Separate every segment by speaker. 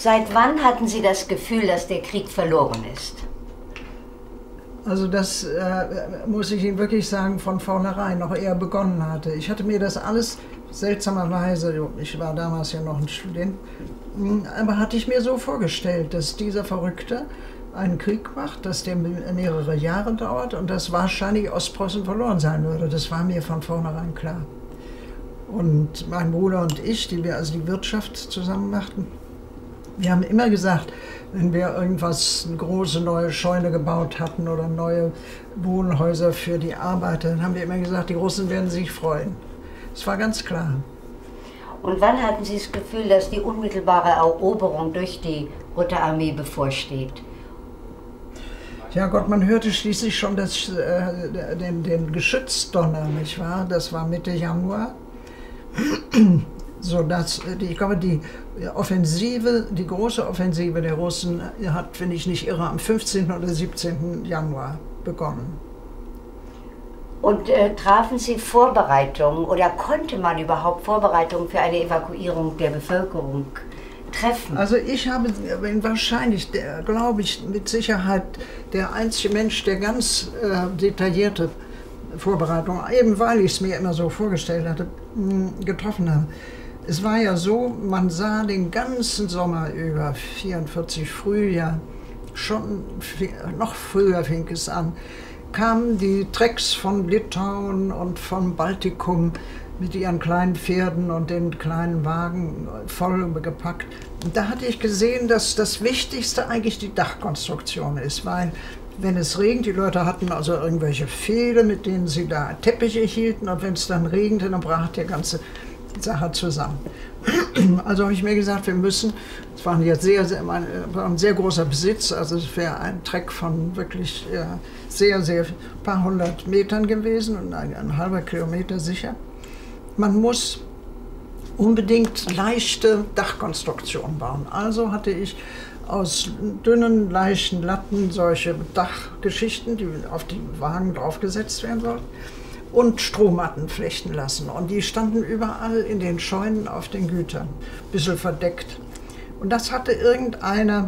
Speaker 1: Seit wann hatten Sie das Gefühl, dass der Krieg verloren ist?
Speaker 2: Also das muss ich Ihnen wirklich sagen, von vornherein noch eher begonnen hatte. Ich hatte mir das alles seltsamerweise, ich war damals ja noch ein Student, aber hatte ich mir so vorgestellt, dass dieser Verrückte einen Krieg macht, dass der mehrere Jahre dauert und dass wahrscheinlich Ostpreußen verloren sein würde. Das war mir von vornherein klar. Und mein Bruder und ich, die wir also die Wirtschaft zusammen machten, wir haben immer gesagt, wenn wir irgendwas, eine große neue Scheune gebaut hatten oder neue Wohnhäuser für die Arbeiter, dann haben wir immer gesagt, die Russen werden sich freuen. Das war ganz klar.
Speaker 1: Und wann hatten Sie das Gefühl, dass die unmittelbare Eroberung durch die Rote Armee bevorsteht?
Speaker 2: Ja Gott, man hörte schließlich schon den Geschützdonner, nicht wahr? Das war Mitte Januar. So, ich glaube, die Offensive, die große Offensive der Russen hat, wenn ich nicht irre, am 15. oder 17. Januar begonnen.
Speaker 1: Und trafen Sie Vorbereitungen oder konnte man überhaupt Vorbereitungen für eine Evakuierung der Bevölkerung treffen?
Speaker 2: Also ich bin wahrscheinlich, glaube ich, mit Sicherheit der einzige Mensch, der ganz detaillierte Vorbereitungen, eben weil ich es mir immer so vorgestellt hatte, getroffen habe. Es war ja so, man sah den ganzen Sommer über, 44 Frühjahr, schon noch früher fing es an, kamen die Trecks von Litauen und vom Baltikum mit ihren kleinen Pferden und den kleinen Wagen voll gepackt. Und da hatte ich gesehen, dass das Wichtigste eigentlich die Dachkonstruktion ist, weil wenn es regnet, die Leute hatten also irgendwelche Pfähle, mit denen sie da Teppiche hielten, und wenn es dann regnete, dann brach die ganze Sache zusammen. Also habe ich mir gesagt, wir müssen, es war jetzt war ein sehr großer Besitz, also es wäre ein Treck von wirklich sehr, paar hundert Metern gewesen und ein halber Kilometer sicher. Man muss unbedingt leichte Dachkonstruktionen bauen. Also hatte ich aus dünnen, leichten Latten solche Dachgeschichten, die auf die Wagen draufgesetzt werden sollten, und Strohmatten flechten lassen. Und die standen überall in den Scheunen auf den Gütern, ein bisschen verdeckt. Und das hatte irgendeiner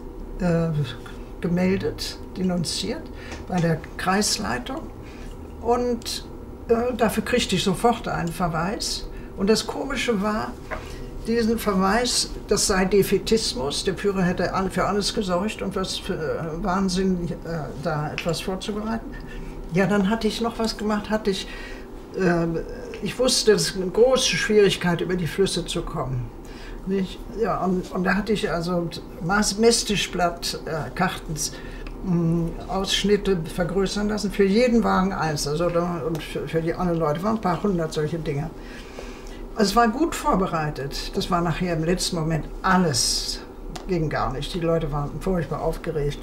Speaker 2: gemeldet, denunziert, bei der Kreisleitung. Und dafür kriegte ich sofort einen Verweis. Und das Komische war, diesen Verweis, das sei Defätismus, der Führer hätte für alles gesorgt und was für Wahnsinn, da etwas vorzubereiten. Ja, dann hatte ich noch was gemacht, ich wusste, es ist eine große Schwierigkeit, über die Flüsse zu kommen. Ja, und da hatte ich also Mästischblatt Kartens Ausschnitte vergrößern lassen, für jeden Wagen eins, also und für die anderen Leute, waren ein paar hundert solche Dinge. Also es war gut vorbereitet, das war nachher im letzten Moment alles, ging gar nicht, die Leute waren furchtbar aufgeregt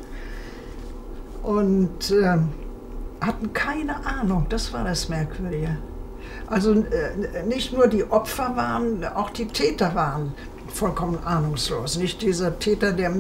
Speaker 2: und hatten keine Ahnung, das war das Merkwürdige. Also nicht nur die Opfer waren, auch die Täter waren vollkommen ahnungslos. Nicht dieser Täter, der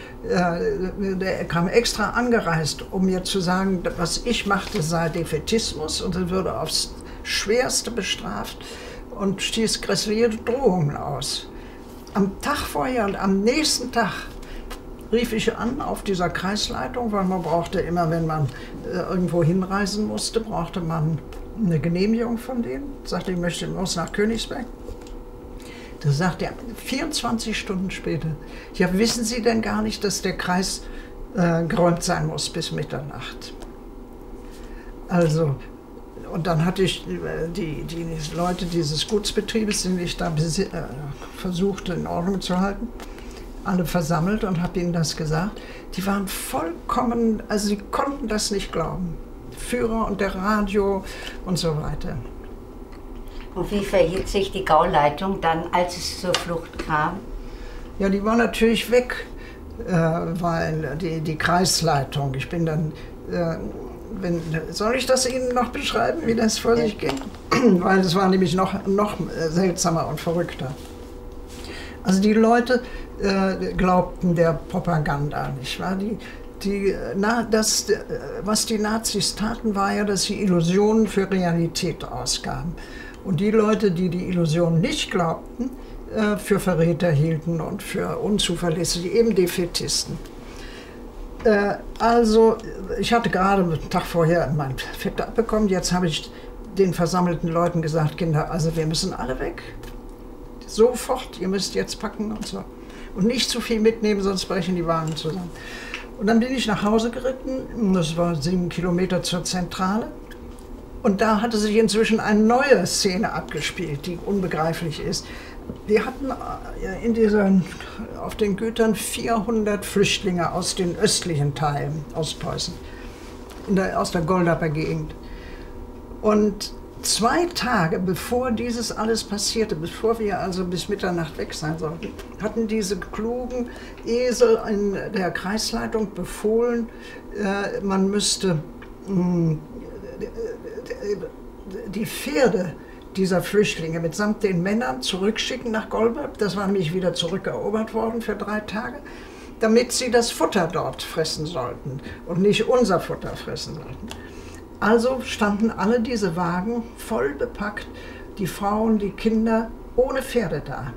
Speaker 2: kam extra angereist, um mir zu sagen, was ich machte, sei Defätismus und er würde aufs Schwerste bestraft und stieß grässliche Drohungen aus. Am Tag vorher und am nächsten Tag rief ich an auf dieser Kreisleitung, weil man brauchte immer, wenn man irgendwo hinreisen musste, brauchte man eine Genehmigung von denen. Sagte, ich muss nach Königsberg. Da sagte er 24 Stunden später, ja, wissen Sie denn gar nicht, dass der Kreis geräumt sein muss bis Mitternacht? Also, und dann hatte ich die Leute dieses Gutsbetriebes, den ich da versuchte in Ordnung zu halten, alle versammelt und habe ihnen das gesagt. Die waren vollkommen, also sie konnten das nicht glauben. Führer und der Radio und so weiter.
Speaker 1: Und wie verhielt sich die Gauleitung dann, als es zur Flucht kam?
Speaker 2: Ja, die war natürlich weg, weil die Kreisleitung, ich bin dann, soll ich das Ihnen noch beschreiben, wie das vor sich ging? Weil es war nämlich noch seltsamer und verrückter. Also die Leute glaubten der Propaganda, nicht wahr? Was die Nazis taten, war ja, dass sie Illusionen für Realität ausgaben. Und die Leute, die die Illusionen nicht glaubten, für Verräter hielten und für unzuverlässige, eben Defätisten. Also, ich hatte gerade einen Tag vorher mein Fett abbekommen, jetzt habe ich den versammelten Leuten gesagt, Kinder, also wir müssen alle weg. Sofort, ihr müsst jetzt packen und so. Und nicht zu viel mitnehmen, sonst brechen die Wagen zusammen. Und dann bin ich nach Hause geritten, das war 7 Kilometer zur Zentrale. Und da hatte sich inzwischen eine neue Szene abgespielt, die unbegreiflich ist. Wir hatten auf den Gütern 400 Flüchtlinge aus den östlichen Teilen Ostpreußen, aus der Goldaper Gegend. Und 2 Tage bevor dieses alles passierte, bevor wir also bis Mitternacht weg sein sollten, hatten diese klugen Esel in der Kreisleitung befohlen, man müsste die Pferde dieser Flüchtlinge mitsamt den Männern zurückschicken nach Golbab. Das war nämlich wieder zurückerobert worden für 3 Tage, damit sie das Futter dort fressen sollten und nicht unser Futter fressen sollten. Also standen alle diese Wagen voll bepackt, die Frauen, die Kinder, ohne Pferde da.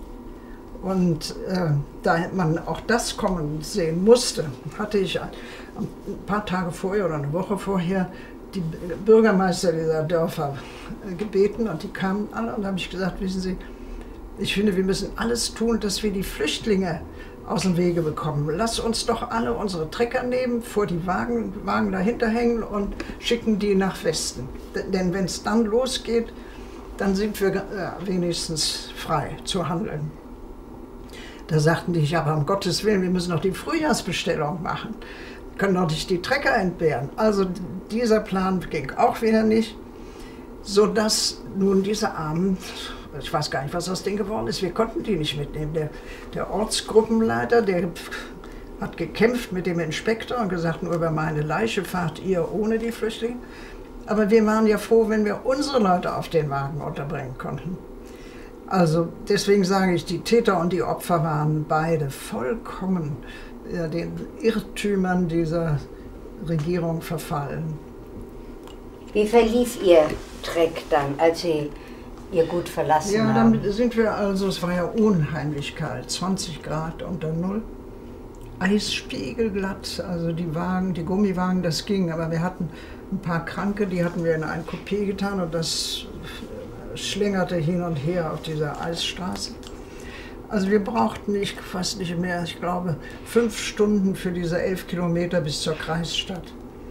Speaker 2: Und da man auch das kommen sehen musste, hatte ich ein paar Tage vorher oder eine Woche vorher die Bürgermeister dieser Dörfer gebeten und die kamen alle und da habe ich gesagt, wissen Sie, ich finde, wir müssen alles tun, dass wir die Flüchtlinge aus dem Wege bekommen. Lass uns doch alle unsere Trecker nehmen, vor die Wagen dahinter hängen und schicken die nach Westen. Denn wenn es dann losgeht, dann sind wir wenigstens frei zu handeln. Da sagten die, ja, aber um Gottes Willen, wir müssen noch die Frühjahrsbestellung machen. Können doch nicht die Trecker entbehren. Also dieser Plan ging auch wieder nicht, sodass nun diese Armen, ich weiß gar nicht, was aus denen geworden ist, wir konnten die nicht mitnehmen. Der Ortsgruppenleiter, der hat gekämpft mit dem Inspektor und gesagt, nur über meine Leiche fahrt ihr ohne die Flüchtlinge. Aber wir waren ja froh, wenn wir unsere Leute auf den Wagen unterbringen konnten. Also deswegen sage ich, die Täter und die Opfer waren beide vollkommen den Irrtümern dieser Regierung verfallen.
Speaker 1: Wie verlief Ihr Treck dann, als Sie Ihr Gut verlassen haben?
Speaker 2: Ja, dann sind wir also, es war ja unheimlich kalt, 20 Grad unter Null, eisspiegelglatt, also die Wagen, die Gummiwagen, das ging, aber wir hatten ein paar Kranke, die hatten wir in ein Coupé getan und das schlingerte hin und her auf dieser Eisstraße. Also wir brauchten, ich weiß nicht mehr, ich glaube 5 Stunden für diese 11 Kilometer bis zur Kreisstadt.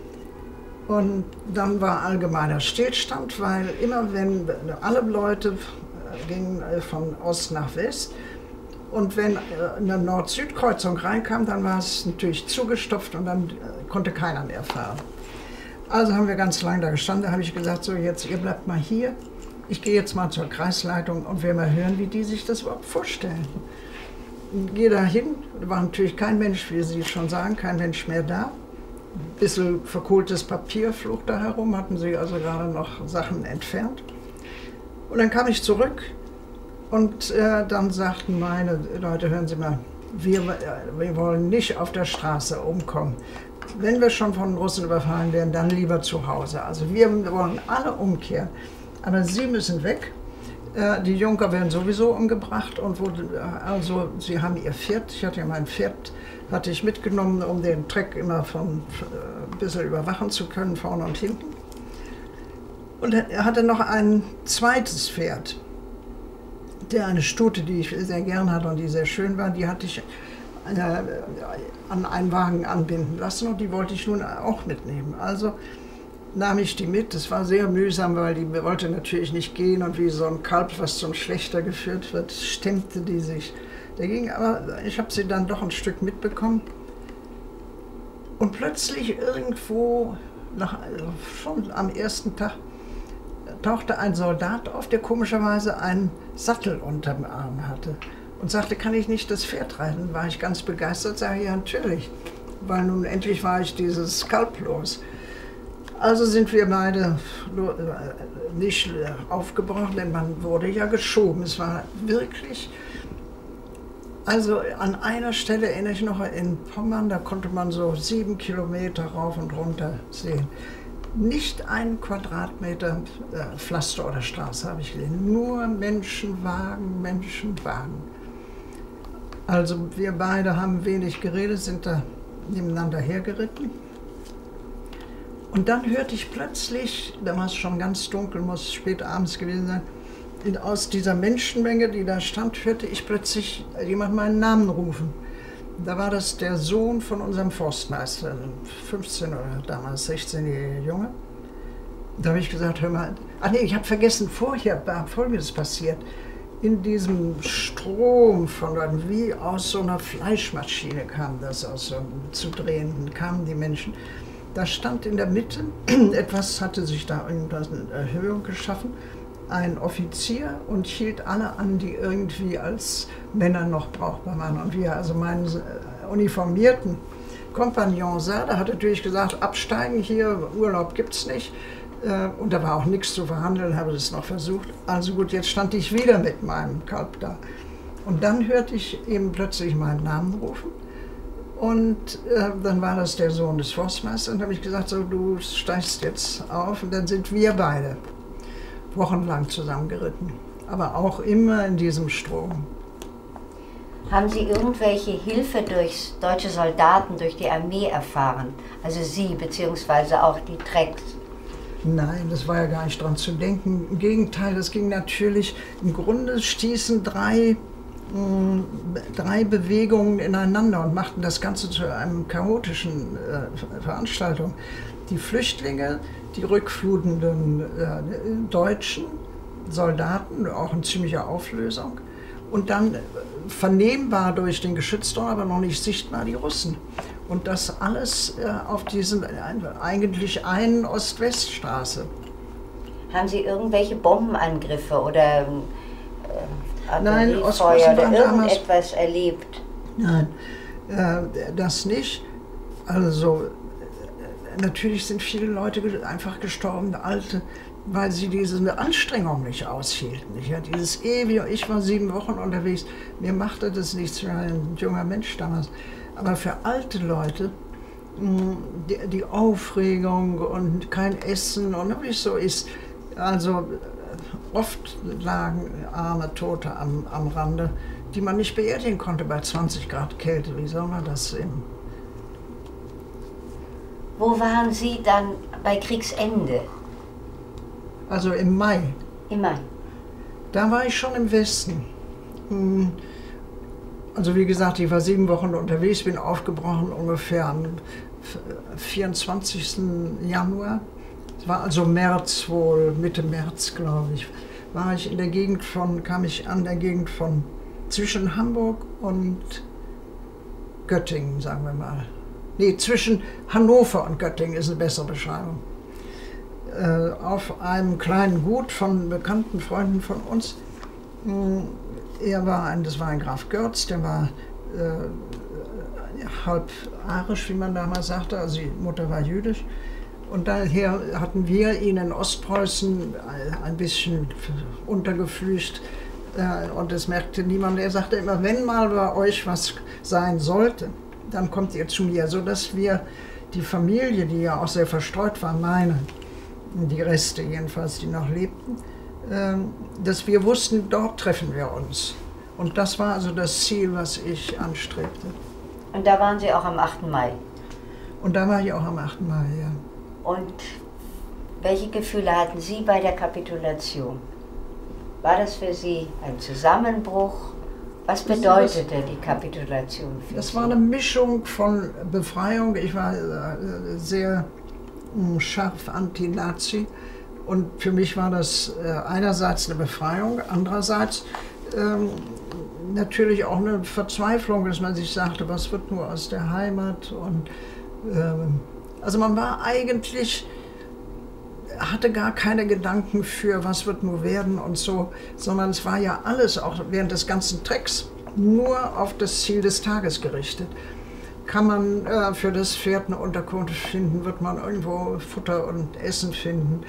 Speaker 2: Und dann war allgemeiner Stillstand, weil immer wenn alle Leute gingen von Ost nach West und wenn eine Nord-Süd-Kreuzung reinkam, dann war es natürlich zugestopft und dann konnte keiner mehr fahren. Also haben wir ganz lange da gestanden, da habe ich gesagt, so jetzt, ihr bleibt mal hier. Ich gehe jetzt mal zur Kreisleitung und will mal hören, wie die sich das überhaupt vorstellen. Ich gehe da hin, da war natürlich kein Mensch, wie Sie schon sagen, kein Mensch mehr da. Ein bisschen verkohltes Papier flog da herum, hatten sie also gerade noch Sachen entfernt. Und dann kam ich zurück und dann sagten meine Leute, hören Sie mal, wir wollen nicht auf der Straße umkommen. Wenn wir schon von Russen überfallen werden, dann lieber zu Hause. Also wir wollen alle umkehren. Aber Sie müssen weg. Die Junker werden sowieso umgebracht und also sie haben ihr Pferd. Ich hatte ja mein Pferd hatte ich mitgenommen, um den Treck immer ein bisschen überwachen zu können, vorne und hinten. Und er hatte noch ein zweites Pferd, eine Stute, die ich sehr gern hatte und die sehr schön war, die hatte ich an einen Wagen anbinden lassen und die wollte ich nun auch mitnehmen. Also nahm ich die mit. Das war sehr mühsam, weil die wollte natürlich nicht gehen und wie so ein Kalb, was zum Schlächter geführt wird, stemmte die sich dagegen. Aber ich habe sie dann doch ein Stück mitbekommen. Und plötzlich irgendwo, schon am ersten Tag, tauchte ein Soldat auf, der komischerweise einen Sattel unterm Arm hatte und sagte, kann ich nicht das Pferd reiten? War ich ganz begeistert, sage ich, ja natürlich, weil nun endlich war ich dieses Kalb los. Also sind wir beide nicht aufgebrochen, denn man wurde ja geschoben. Es war wirklich, also an einer Stelle erinnere ich noch in Pommern, da konnte man so 7 Kilometer rauf und runter sehen. Nicht einen Quadratmeter Pflaster oder Straße habe ich gesehen. Nur Menschenwagen, Menschenwagen. Also wir beide haben wenig geredet, sind da nebeneinander hergeritten. Und dann hörte ich plötzlich, da war es schon ganz dunkel, muss spät abends gewesen sein, aus dieser Menschenmenge, die da stand, hörte ich plötzlich jemand meinen Namen rufen. Da war das der Sohn von unserem Forstmeister, ein 15- oder damals 16-jähriger Junge. Da habe ich gesagt, hör mal, ach nee, ich habe vergessen, vorher war Folgendes passiert. In diesem Strom von wie aus so einer Fleischmaschine kam das, aus so zu drehenden, kamen die Menschen. Da stand in der Mitte, etwas hatte sich da irgendwas eine Erhöhung geschaffen, ein Offizier und hielt alle an, die irgendwie als Männer noch brauchbar waren. Und wie er also meinen uniformierten Kompagnon sah, da hat er natürlich gesagt, absteigen hier, Urlaub gibt's nicht. Und da war auch nichts zu verhandeln, habe das noch versucht. Also gut, jetzt stand ich wieder mit meinem Kalb da. Und dann hörte ich eben plötzlich meinen Namen rufen. Und dann war das der Sohn des Forstmeisters. Und dann habe ich gesagt, so, du steigst jetzt auf. Und dann sind wir beide wochenlang zusammengeritten. Aber auch immer in diesem Strom.
Speaker 1: Haben Sie irgendwelche Hilfe durch deutsche Soldaten, durch die Armee erfahren? Also Sie, beziehungsweise auch die Treks?
Speaker 2: Nein, das war ja gar nicht dran zu denken. Im Gegenteil, das ging natürlich, im Grunde stießen drei Bewegungen ineinander und machten das Ganze zu einem chaotischen Veranstaltung. Die Flüchtlinge, die rückflutenden deutschen Soldaten, auch in ziemlicher Auflösung. Und dann vernehmbar durch den Geschützturm, aber noch nicht sichtbar, die Russen. Und das alles auf diesen eigentlich einen Ost-West-Straße.
Speaker 1: Haben Sie irgendwelche Bombenangriffe oder
Speaker 2: Nein,
Speaker 1: Artilleriefeuer oder irgendetwas erlebt?
Speaker 2: Nein, das nicht. Also natürlich sind viele Leute einfach gestorben, Alte, weil sie diese Anstrengung nicht aushielten. Ich war 7 Wochen unterwegs, mir machte das nichts, ich war ein junger Mensch damals. Aber für alte Leute, die Aufregung und kein Essen und wie es so ist, also oft lagen arme Tote am Rande, die man nicht beerdigen konnte bei 20 Grad Kälte. Wie soll man das sehen?
Speaker 1: Wo waren Sie dann bei Kriegsende?
Speaker 2: Also im Mai.
Speaker 1: Im Mai.
Speaker 2: Da war ich schon im Westen. Also wie gesagt, ich war 7 Wochen unterwegs, bin aufgebrochen ungefähr am 24. Januar. Es war also März wohl, Mitte März, glaube ich. Kam ich an der Gegend von zwischen Hamburg und Göttingen, sagen wir mal. Nee, zwischen Hannover und Göttingen ist eine bessere Beschreibung. Auf einem kleinen Gut von bekannten Freunden von uns. Das war ein Graf Görz, der war halb arisch, wie man damals sagte, also die Mutter war jüdisch. Und daher hatten wir ihn in Ostpreußen ein bisschen untergeflücht und das merkte niemand. Er sagte immer, wenn mal bei euch was sein sollte, dann kommt ihr zu mir, sodass wir die Familie, die ja auch sehr verstreut war, die Reste jedenfalls, die noch lebten, dass wir wussten, dort treffen wir uns. Und das war also das Ziel, was ich anstrebte.
Speaker 1: Und da waren Sie auch am 8. Mai?
Speaker 2: Und da war ich auch am 8. Mai, ja.
Speaker 1: Und welche Gefühle hatten Sie bei der Kapitulation? War das für Sie ein Zusammenbruch? Was bedeutete die Kapitulation für Sie?
Speaker 2: Das war eine Mischung von Befreiung. Ich war sehr scharf anti-Nazi und für mich war das einerseits eine Befreiung, andererseits natürlich auch eine Verzweiflung, dass man sich sagte, was wird nur aus der Heimat und also man war eigentlich, hatte gar keine Gedanken für, was wird nur werden und so, sondern es war ja alles, auch während des ganzen Trecks, nur auf das Ziel des Tages gerichtet. Kann man für das Pferd eine Unterkunft finden, wird man irgendwo Futter und Essen finden.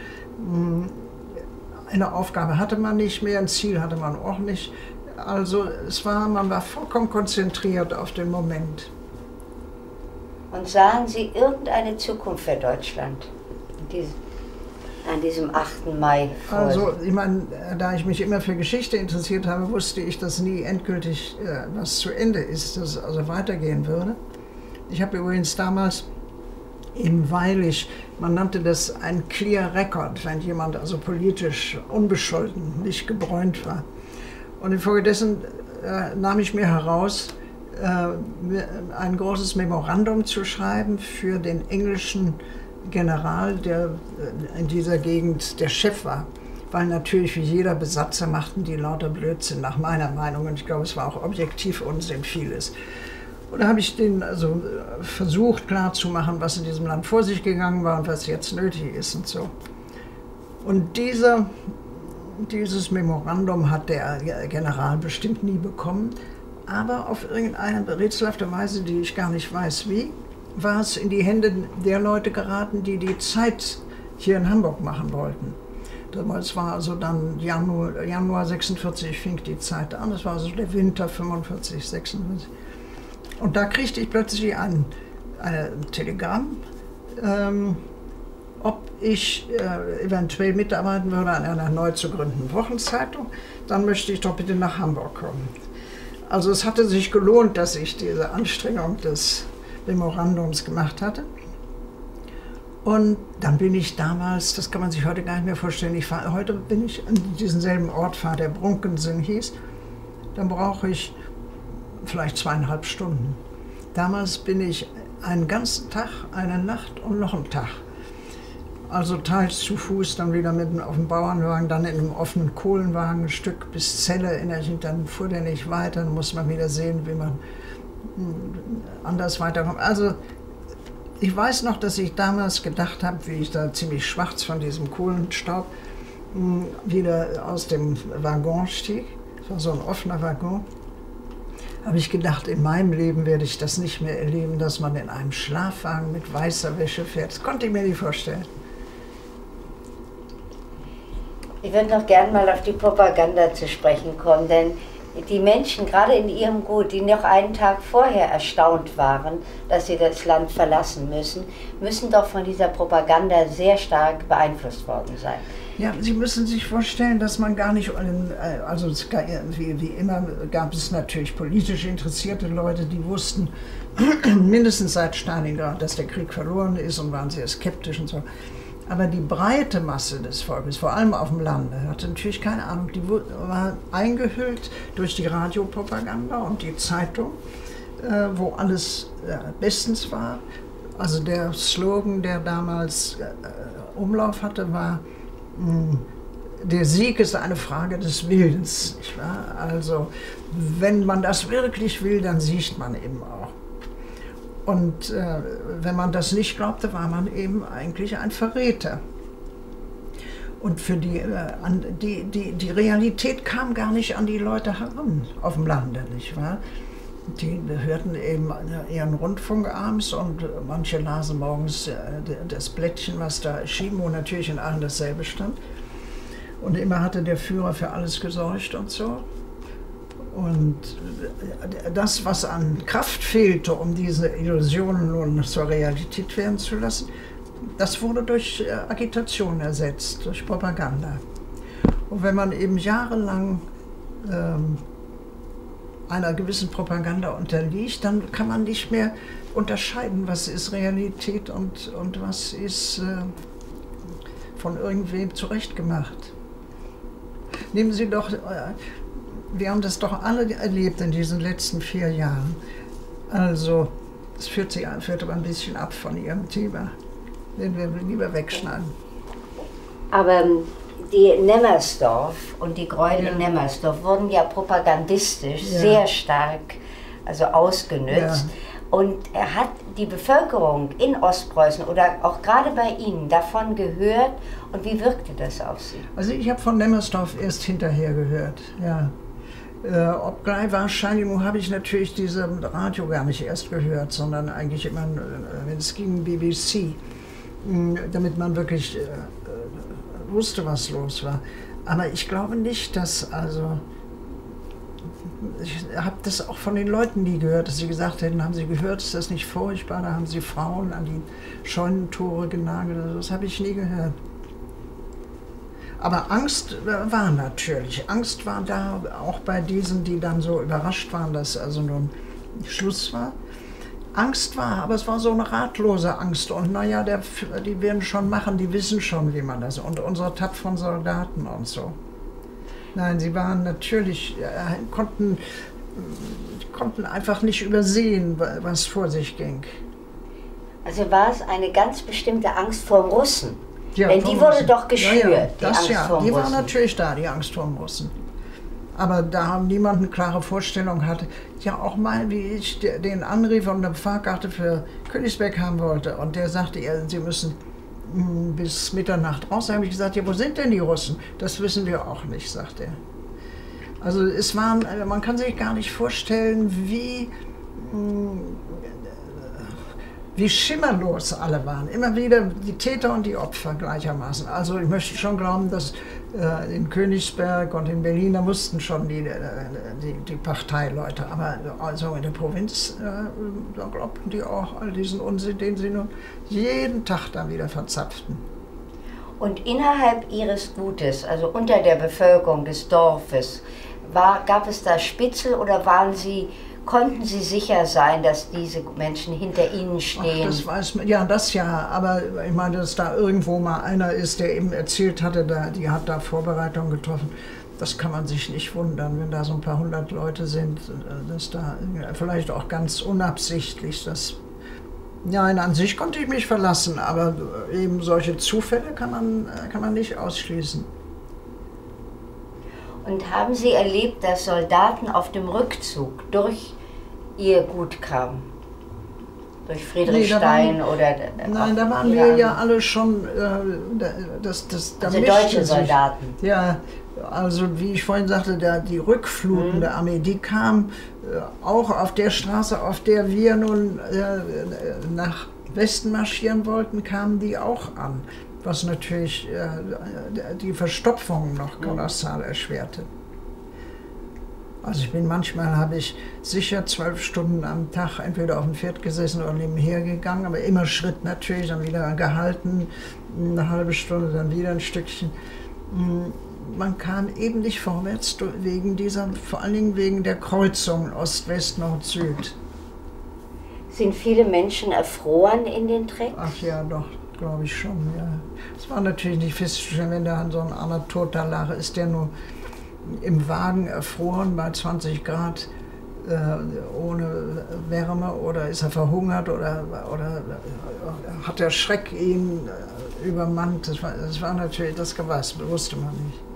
Speaker 2: Eine Aufgabe hatte man nicht mehr, ein Ziel hatte man auch nicht. Also man war vollkommen konzentriert auf den Moment.
Speaker 1: Und sahen Sie irgendeine Zukunft für Deutschland? an diesem 8. Mai freuen?
Speaker 2: Also, ich meine, da ich mich immer für Geschichte interessiert habe, wusste ich, dass nie endgültig was zu Ende ist, dass es also weitergehen würde. Ich habe übrigens damals eben, weil man nannte das ein Clear Record, wenn jemand also politisch unbescholten, nicht gebräunt war. Und infolgedessen nahm ich mir heraus, ein großes Memorandum zu schreiben für den englischen General, der in dieser Gegend der Chef war. Weil natürlich wie jeder Besatzer machten die lauter Blödsinn, nach meiner Meinung. Und ich glaube, es war auch objektiv Unsinn vieles. Und da habe ich denen also versucht klarzumachen, was in diesem Land vor sich gegangen war und was jetzt nötig ist und so. Und dieses Memorandum hat der General bestimmt nie bekommen. Aber auf irgendeine rätselhafte Weise, die ich gar nicht weiß wie, war es in die Hände der Leute geraten, die die Zeit hier in Hamburg machen wollten. Damals war also dann Januar 46 fing die Zeit an, das war also der Winter 45, 46. Und da kriegte ich plötzlich ein Telegramm, ob ich eventuell mitarbeiten würde an einer neu zu gründenden Wochenzeitung, dann möchte ich doch bitte nach Hamburg kommen. Also es hatte sich gelohnt, dass ich diese Anstrengung des Memorandums gemacht hatte. Und dann bin ich damals, das kann man sich heute gar nicht mehr vorstellen, heute bin ich an diesen selben Ort, der Brunkensen hieß, dann brauche ich vielleicht 2,5 Stunden. Damals bin ich einen ganzen Tag, eine Nacht und noch einen Tag. Also teils zu Fuß, dann wieder mitten auf dem Bauernwagen, dann in einem offenen Kohlenwagen ein Stück bis Celle, dann fuhr der nicht weiter, dann muss man wieder sehen, wie man anders weiterkommt. Also ich weiß noch, dass ich damals gedacht habe, wie ich da ziemlich schwarz von diesem Kohlenstaub wieder aus dem Waggon stieg. Das war so ein offener Waggon. Habe ich gedacht, in meinem Leben werde ich das nicht mehr erleben, dass man in einem Schlafwagen mit weißer Wäsche fährt. Das konnte ich mir nicht vorstellen.
Speaker 1: Ich würde noch gern mal auf die Propaganda zu sprechen kommen, denn die Menschen, gerade in ihrem Gut, die noch einen Tag vorher erstaunt waren, dass sie das Land verlassen müssen doch von dieser Propaganda sehr stark beeinflusst worden sein.
Speaker 2: Ja, Sie müssen sich vorstellen, dass man gar nicht, also wie immer gab es natürlich politisch interessierte Leute, die wussten mindestens seit Stalingrad, dass der Krieg verloren ist und waren sehr skeptisch und so. Aber die breite Masse des Volkes, vor allem auf dem Lande, hatte natürlich keine Ahnung. Die war eingehüllt durch die Radiopropaganda und die Zeitung, wo alles bestens war. Also der Slogan, der damals Umlauf hatte, war: Der Sieg ist eine Frage des Willens. Nicht wahr? Also wenn man das wirklich will, dann siegt man eben auch. Und wenn man das nicht glaubte, war man eben eigentlich ein Verräter. Und für die Realität kam gar nicht an die Leute heran auf dem Lande, nicht wahr? Die hörten eben ihren Rundfunk abends und manche lasen morgens das Blättchen, was da erschien, wo natürlich in allen dasselbe stand. Und immer hatte der Führer für alles gesorgt und so. Und das, was an Kraft fehlte, um diese Illusionen nun zur Realität werden zu lassen, das wurde durch Agitation ersetzt, durch Propaganda. Und wenn man eben jahrelang einer gewissen Propaganda unterliegt, dann kann man nicht mehr unterscheiden, was ist Realität und was ist von irgendwem zurechtgemacht. Nehmen Sie doch... Wir haben das doch alle erlebt in diesen letzten 4 Jahren. Also, das führt aber ein bisschen ab von Ihrem Thema. Den wir lieber wegschneiden.
Speaker 1: Aber die Nemmersdorf und die Gräuel in Nemmersdorf wurden ja propagandistisch sehr stark ausgenutzt. Ja. Und hat die Bevölkerung in Ostpreußen oder auch gerade bei Ihnen davon gehört und wie wirkte das auf Sie?
Speaker 2: Also ich habe von Nemmersdorf erst hinterher gehört, ja. Obgleich wahrscheinlich habe ich natürlich dieses Radio gar nicht erst gehört, sondern eigentlich immer, wenn es ging, BBC, damit man wirklich wusste, was los war. Aber ich glaube nicht, dass ich habe das auch von den Leuten nie gehört, dass sie gesagt hätten, haben sie gehört, ist das nicht furchtbar, da haben sie Frauen an die Scheunentore genagelt, das habe ich nie gehört. Aber Angst war natürlich, Angst war da, auch bei diesen, die dann so überrascht waren, dass also nun Schluss war. Angst war, aber es war so eine ratlose Angst und naja, die werden schon machen, die wissen schon, wie man das, und unsere tapferen Soldaten und so. Nein, sie waren natürlich, konnten einfach nicht übersehen, was vor sich ging.
Speaker 1: Also war es eine ganz bestimmte Angst vor dem Russen?
Speaker 2: Ja,
Speaker 1: denn die wurde doch geschürt,
Speaker 2: ja,
Speaker 1: die Angst vor dem
Speaker 2: die
Speaker 1: Russen.
Speaker 2: war natürlich da, die Angst vor dem Russen. Aber da haben niemand eine klare Vorstellung hatte. Ja, auch mal, wie ich den Anrief und eine Fahrkarte für Königsberg haben wollte. Und der sagte, ja, Sie müssen bis Mitternacht raus. Da habe ich gesagt, ja, wo sind denn die Russen? Das wissen wir auch nicht, sagt er. Also es waren, man kann sich gar nicht vorstellen, wie schimmerlos alle waren. Immer wieder die Täter und die Opfer gleichermaßen. Also ich möchte schon glauben, dass in Königsberg und in Berlin, da wussten schon die Parteileute. Aber also in der Provinz, da glaubten die auch all diesen Unsinn, den sie nun jeden Tag dann wieder verzapften.
Speaker 1: Und innerhalb ihres Gutes, also unter der Bevölkerung des Dorfes, gab es da Spitzel oder konnten Sie sicher sein, dass diese Menschen hinter Ihnen stehen?
Speaker 2: Ach, das weiß man, ja, das ja, aber ich meine, dass da irgendwo mal einer ist, der eben erzählt hatte, die hat da Vorbereitungen getroffen, das kann man sich nicht wundern, wenn da so ein paar hundert Leute sind, dass da vielleicht auch ganz unabsichtlich das. Nein, an sich konnte ich mich verlassen, aber eben solche Zufälle kann man nicht ausschließen.
Speaker 1: Und haben Sie erlebt, dass Soldaten auf dem Rückzug durch ihr Gut kamen? Durch Friedrichstein oder...
Speaker 2: Nein, da waren wir ja alle schon...
Speaker 1: also deutsche Soldaten.
Speaker 2: Ja, also wie ich vorhin sagte, die rückflutende Armee, die kam auch auf der Straße, auf der wir nun nach Westen marschieren wollten, kamen die auch an. Was natürlich die Verstopfung noch kolossal erschwerte. Also manchmal habe ich sicher 12 Stunden am Tag entweder auf dem Pferd gesessen oder nebenher gegangen, aber immer Schritt natürlich, dann wieder gehalten, eine halbe Stunde, dann wieder ein Stückchen. Man kam eben nicht vorwärts vor allen Dingen wegen der Kreuzung Ost-West, Nord-Süd.
Speaker 1: Sind viele Menschen erfroren in den Tracks?
Speaker 2: Ach ja, doch. Glaube ich schon, ja. Es war natürlich nicht festzustellen, wenn da so ein armer Toter lag, ist der nur im Wagen erfroren bei 20 Grad ohne Wärme oder ist er verhungert oder hat der Schreck ihn übermannt. Das war natürlich, das wusste man nicht.